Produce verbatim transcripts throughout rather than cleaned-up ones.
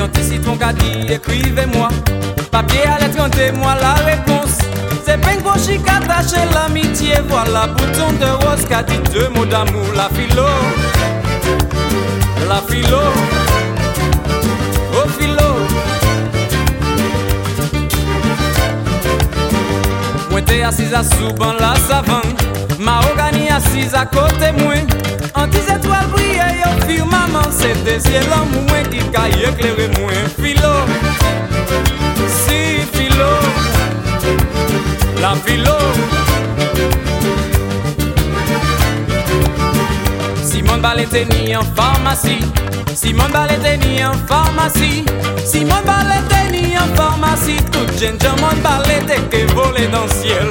gentil citron qu'a dit écrivez-moi. Papier à lettre, contez-moi la réponse. C'est Pengo Chic attaché l'amitié. Voilà bouton de rose qu'a dit deux mots d'amour. La philo, la philo, oh philo. Moi t'es assise à souban la savane. Mahogany assise à côté moi. En dix étoiles brillent yo firmament. C'est des ciels en moins qui caille éclairer moi. Philo, si philo, la philo. Simone Ballet ni en pharmacie. Simone Ballet ni en pharmacie. Simone Ballet ni en pharmacie. Toute jeune Simone Ballet qui volé dans le ciel.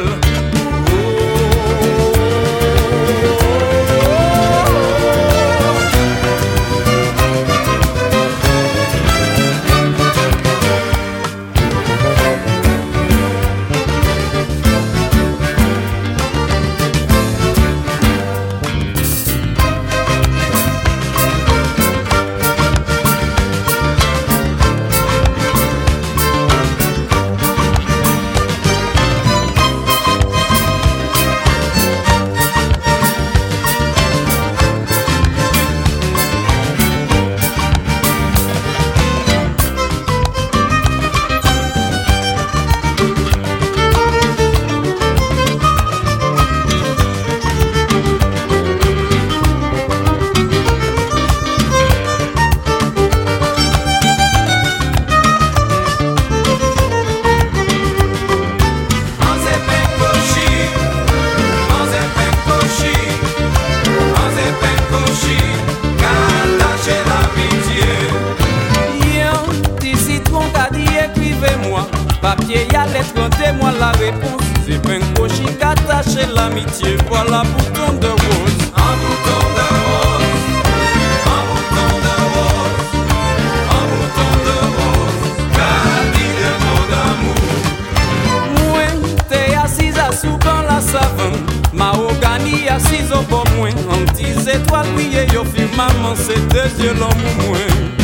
Papier y'a lettre, contez-moi la réponse. C'est Pengo Chic attaché l'amitié. Voilà bouton de rose. Un bouton de rose. Un bouton de rose. Un bouton de rose. Qu'a dit de mots d'amour. Moi t'es assise à souban la savane. Mahogany assise au bord moins. En dix étoiles brillent yo firmament. C'est deux yeux l'homme moins.